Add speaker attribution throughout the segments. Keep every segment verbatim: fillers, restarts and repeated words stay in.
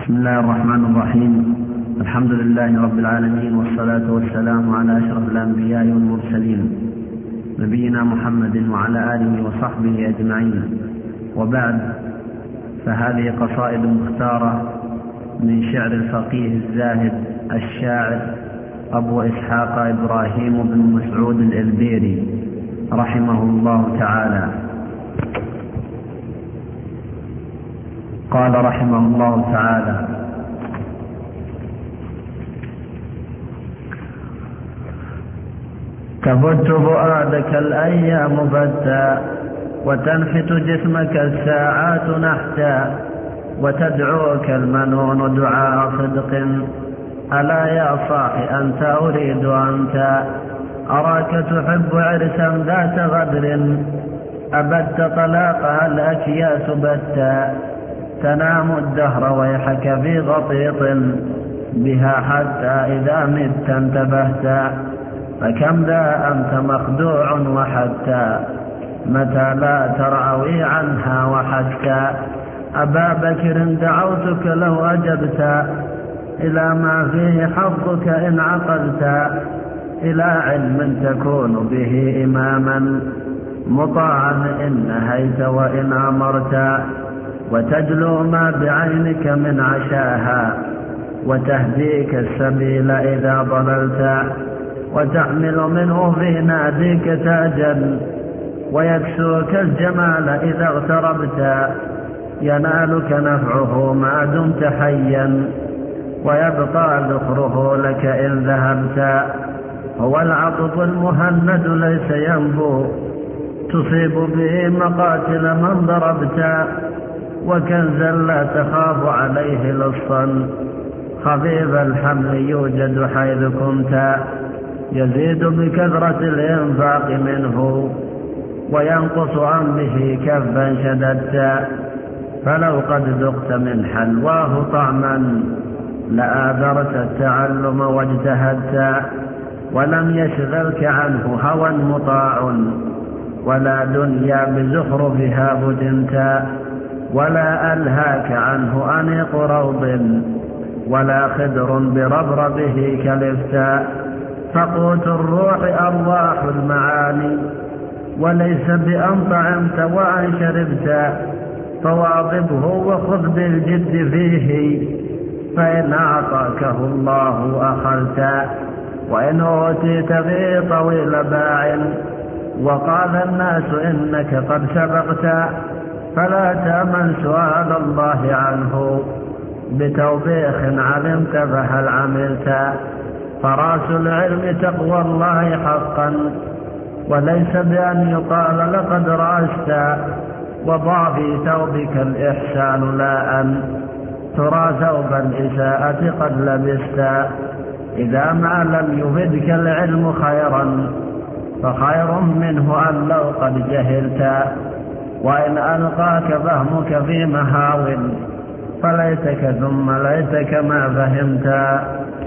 Speaker 1: بسم الله الرحمن الرحيم. الحمد لله رب العالمين، والصلاة والسلام على أشرف الأنبياء والمرسلين نبينا محمد وعلى آله وصحبه أجمعين، وبعد، فهذه قصائد مختارة من شعر الفقيه الزاهد الشاعر أبو إسحاق إبراهيم بن مسعود الإلبيري رحمه الله تعالى. قال رحمه الله تعالى: تبت فؤادك الأيام بتا، وتنحت جسمك الساعات نحتا، وتدعوك المنون دعاء صدق، ألا يا صاح أنت أريد أنت، أراك تحب عرسا ذات غدر، أبدت طلاقها الأكياس بتا، تنام الدهر ويحك في غطيط، بها حتى إذا مت انتبهت، فكم ذا أنت مخدوع وحتى، متى لا ترعوي عنها وحتى، أبا بكر دعوتك لو أجبت، إلى ما فيه حظك إن عقلت، إلى علم تكون به إماما، مطاعا إن نهيت وإن أمرت، وتجلو ما بعينك من عشاها، وتهديك السبيل إذا ضللت، وتحمل منه في ناديك تاجا، ويكسوك الجمال إذا اغتربت، ينالك نفعه ما دمت حيا، ويبقى ذخره لك إن ذهبت، هو العضد المهند ليس ينبو، تصيب به مقاتل من ضربت، وكنزا لا تخاف عليه لصا، خفيف الحمل يوجد حيث كنت، يزيد بكثرة الإنفاق منه، وينقص عن به كفا شددت، فلو قد ذقت من حلواه طعما، لآثرت التعلم واجتهدت، ولم يشغلك عنه هوى مطاع، ولا دنيا بزخرفها فتنت، ولا ألهاك عنه أنيق روض، ولا خدر بربربه كلفت، فقوت الروح أرواح المعاني، وليس بأن طعمت وأن شربت، فواظبه وخذ بالجد فيه، فإن أعطاكه الله أخذت، وإن أوتيت به طويل باع، وقال الناس إنك قد سبقت، فلا تأمن سؤال الله عنه، بتوبيخ علمت فهل عملت، فراس العلم تقوى الله حقا، وليس بأن يقال لقد رأست، وضع في ثوبك الإحسان لا أن ترى ثوب الإساءة قد لبست، إذا ما لم يفدك العلم خيرا، فخير منه أن لو قد جهلت، وإن ألقاك فهمك في مهاو، فليتك ثم ليتك ما فهمت،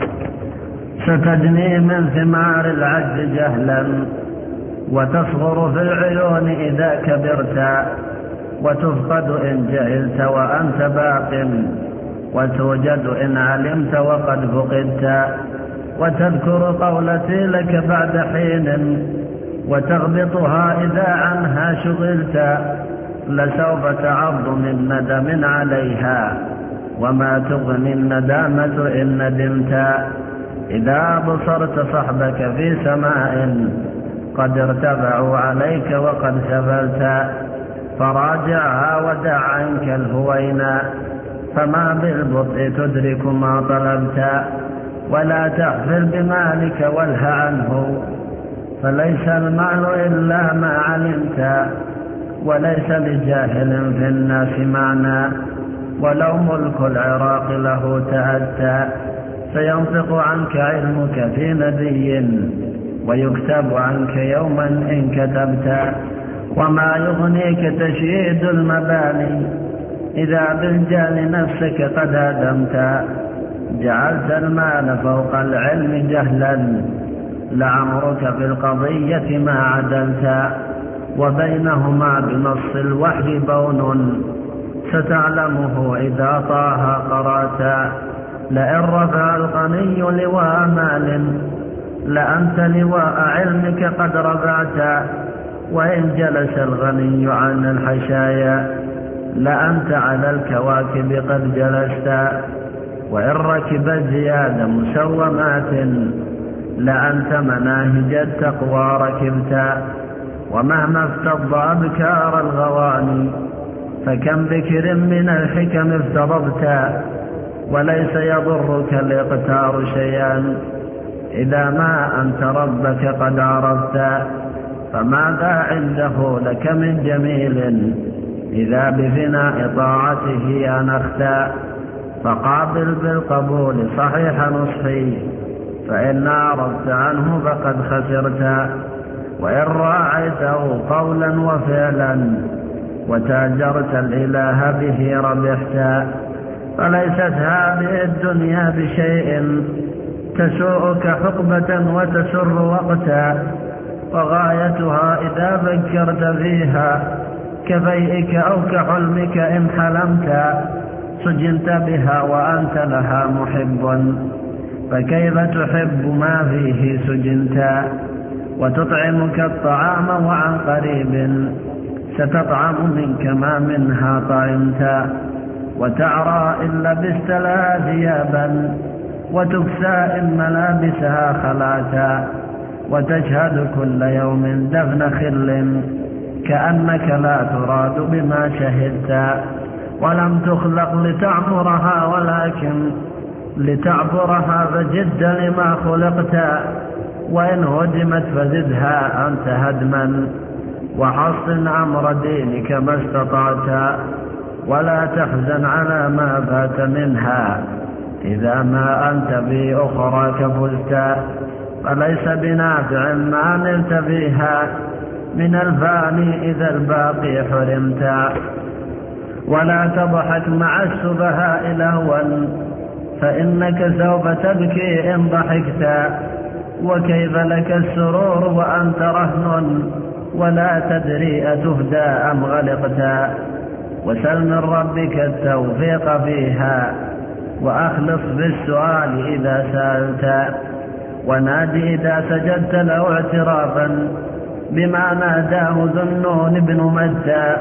Speaker 1: ستجني من ثمار العجز جهلا، وتصغر في العيون إذا كبرت، وتفقد إن جهلت وأنت باق، وتوجد إن علمت وقد فقدت، وتذكر قولتي لك بعد حين، وتغبطها إذا عنها شغلت، لسوف تعض من ندم عليها، وما تغني الندامة إن ندمت، إذا بصرت صحبك في سماء، قد ارتفعوا عليك وقد سفلت، فراجعها ودع عنك الهوينا، فما بالبطء تدرك ما طلبت، ولا تحفل بمالك والها عنه، فليس المال إلا ما علمت، وليس لجاهل في الناس معنى، ولو ملك العراق له تأتى، سينطق عنك علمك في نبي، ويكتب عنك يوما إن كتبت، وما يغنيك تشييد المباني، إذا بالجهل نفسك قد هدمت، جعلت المال فوق العلم جهلا، لعمرك في القضية ما عدلت، وبينهما بنص الوحي بون، ستعلمه إذا طه قرأت، رفعتا. لئن رفع الغني لواء مال لأنت لواء علمك قد رفعتا. وإن جلس الغني عن الحشايا لأنت على الكواكب قد جلستا. وإن ركبت زياد مسومات لأنت مناهج التقوى ركبتا. ومهما افتض أبكار الغواني فكم بكر من الحكم افتضبتا. وليس يضرك الاقتار شيئا إذا ما أنت ربك قد عرفتا. فماذا عنده لك من جميل إذا بفناء طاعته أنختا. فقابل بالقبول صحيح نصحي فإن أعرضت عنه فقد خسرتا. وإن راعيته قولا وفعلا وتاجرت الإله به ربحتا. فليست هذه الدنيا بشيء تسوءك حقبة وتسر وقتا. وغايتها إذا فكرت فيها كفيئك أو كحلمك إن حلمت سجنت بها وأنت لها محب. فكيف تحب ما فيه سجنتا. وتطعمك الطعام وعن قريب ستطعم منك ما منها طعمتا. وتعرى إن لبست لها ثيابا وتكسى إن ملابسها خلاتا. وتشهد كل يوم دفن خل كأنك لا تراد بما شهدت. ولم تخلق لتعبرها ولكن لتعبرها فجد لما خلقت. وإن هدمت فزدها أنت هدما وحصن أمر دينك ما استطعت. ولا تحزن على ما فات منها إذا ما أنت في أخراك فزت. فليس بنافع ما نلت فيها من الفاني إذا الباقي حرمت. ولا تضحك مع السفهاء لهوا فإنك سوف تبكي إن ضحكت. وكيف لك السرور وأنت رهن ولا تدري أتهدى أم غلقت. وسل من ربك التوفيق فيها وأخلص بالسؤال إذا سألت. ونادي إذا سجدت له اعترافا بما ناداه ذنون بن متى.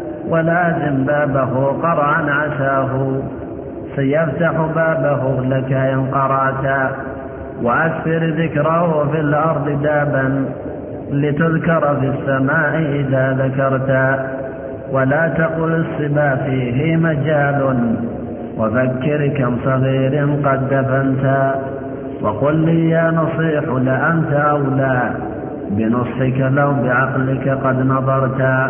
Speaker 1: ولازم بابه قرعا عساه سيفتح بابه لك إن قرعت. وأكثر ذكره في الأرض دابا لتذكر في السماء إذا ذكرت. ولا تقل الصبا فيه مجال وفكر كم صغير قد دفنت. وقل لي يا نصيح لأنت أولى بنصحك لو بعقلك قد نظرت.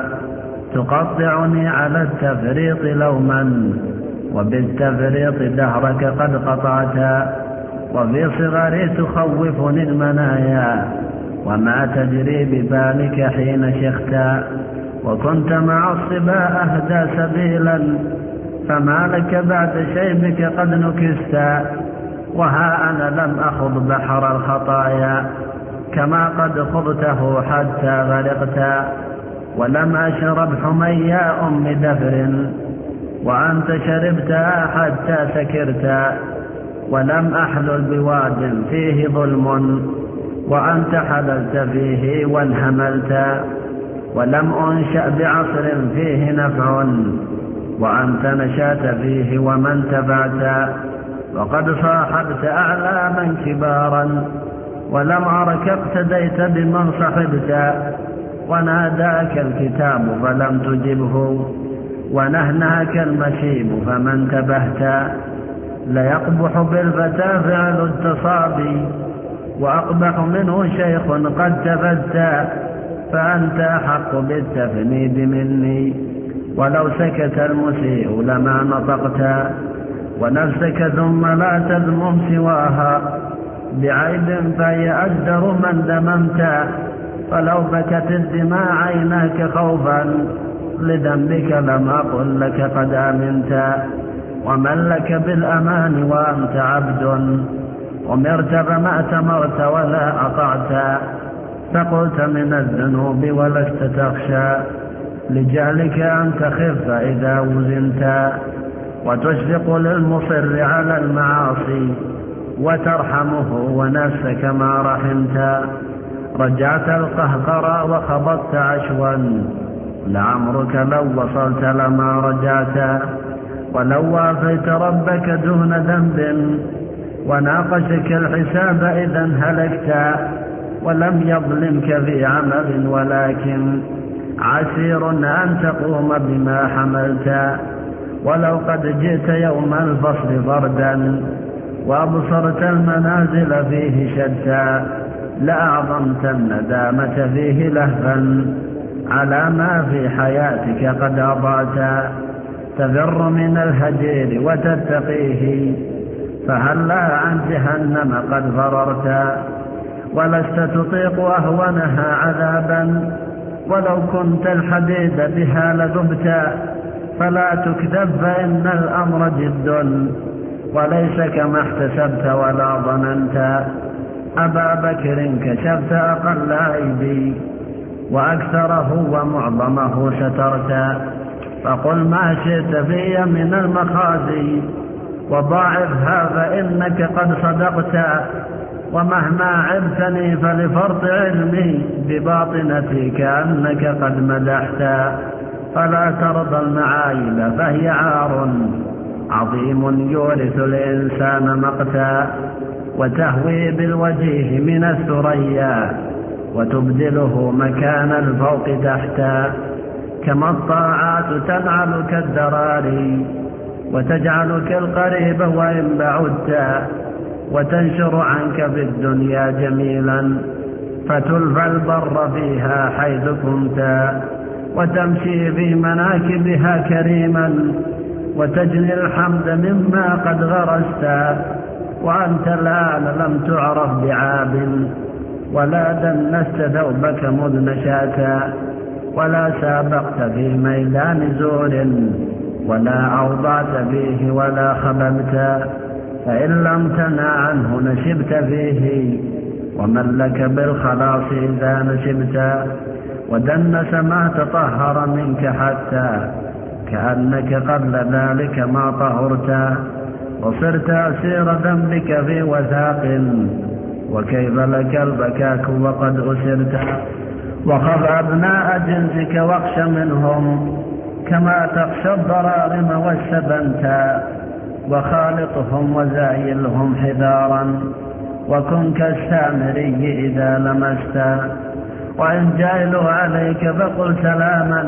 Speaker 1: تقطعني على التفريط لوما وبالتفريط دهرك قد قطعت. وفي صغري تخوفني المنايا وما تجري ببالك حين شخت. وكنت مع الصبا أهدى سبيلا فما لك بعد شيبك قد نكست. وها أنا لم أخض بحر الخطايا كما قد خضته حتى غرقت. ولم أشرب حميا أم دفر وأنت شربتها حتى سكرت. ولم أحلل بواد فيه ظلم وأنت حللت فيه وانهملت. ولم أنشأ بعصر فيه نفع وأنت نشأت فيه ومن تبعت. وقد صاحبت أعلاما كبارا ولم أرك اقتديت بمن صحبت. وناداك الكتاب فلم تجبه ونهناك المشيب فمن تبهت. ليقبح بالفتى فعل التصابي وأقبح منه شيخ قد تفتى. فأنت أحق بالتفنيد مني ولو سكت المسيء لما نطقت. ونفسك ثم لا تذمم سواها بعيب فهي أجدر من دممت. فلو بكت الدماء عيناك خوفا لذنبك لما قل لك قد آمنت. ومن لك بالأمان وأنت عبد أمرت فما أتمرت ولا أطعت. فقلت من الذنوب ولست تخشى لجهلك أن تخف إذا وزنت. وتشفق للمصر على المعاصي وترحمه ونفسك ما رحمت. رجعت القهقرى وخبطت عشوا لعمرك لو وصلت لما رجعت. ولو وافيت ربك دون ذنب وناقشك الحساب إذا هلكت. ولم يظلمك في عمل ولكن عسير أن تقوم بما حملت. ولو قد جئت يوم الفصل فردا وأبصرت المنازل فيه شتى لأعظمت الندامة فيه لهفا على ما في حياتك قد أضعت. تفر من الهجير وتتقيه فهلا عن جهنم قد فررت. ولست تطيق أهونها عذابا ولو كنت الحديد بها لذبت. فلا تكذب فإن الأمر جد وليس كما احتسبت ولا ظننت. أبا بكر كشفت أقل عيبي وأكثره ومعظمه سترت. فقل ما شئت في من المخازي وضاعفها فإنك قد صدقت. ومهما عبتني فلفرط علمي بباطنتي كأنك قد مدحت. فلا ترضى المعايب فهي عار عظيم يورث الإنسان مقتا. وتهوي بالوجيه من الثريا وتبدله مكان الفوق تحتا. كما الطاعات تنعل كالدراري وتجعلك القريب وإن بعدت. وتنشر عنك في الدنيا جميلا فتلفى البر فيها حيث كنت. وتمشي في مناكبها كريما وتجني الحمد مما قد غرست. وأنت الآن لم تعرف بعاب ولا دنست ثوبك مذ نشاتا. ولا سابقت في ميدان زور ولا أوضعت فيه ولا خببت. فإن لم تنع عنه نشبت فيه ومن لك بالخلاص إذا نشبت. ودنس ما تطهر منك حتى كأنك قبل ذلك ما طهرت. وصرت أسير ذنبك في وثاق وكيف لك البكاك وقد أسرت. وخذ أبناء جنسك واخش منهم كما تخشى الضرارم والسبنتا. وخالطهم وزايلهم حذارا وكن كالسامري إذا لمست. وإن جاهلوا عليك فقل سلاما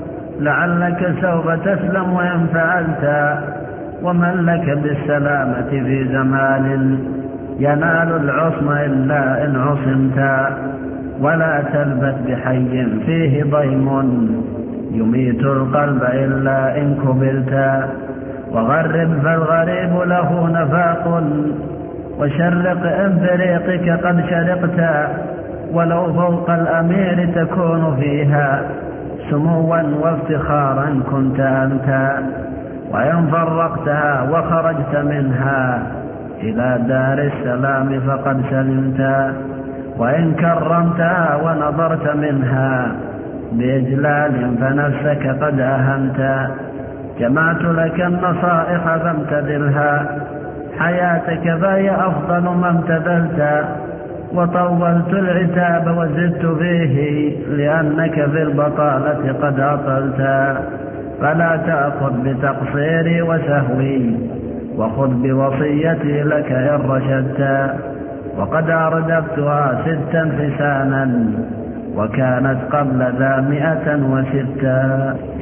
Speaker 1: لعلك سوف تسلم وإن فعلت. ومن لك بالسلامة في زمان ينال العصم إلا إن عصمت. ولا تلبث بحي فيه ضيم يميت القلب إلا إن كبلت. وغرب فالغريب له نفاق وشرق إن بريقك قد شرقت. ولو فوق الأمير تكون فيها سموا وافتخارا كنت أنت. وإن فرقتها وخرجت منها إلى دار السلام فقد سلمت. وإن كرمتها ونظرت منها بإجلال فنفسك قد أهنت. جمعت لك النصائح فامتثلها حياتك فهي أفضل ما امتثلت. وطولت العتاب وزدت فيه لأنك في البطالة قد أطلت. فلا تأخذ بتقصيري وسهوي وخذ بوصيتي لك إن رشدت. وقد أردفتها ستا حسانا وكانت قبل ذا مئة وستا.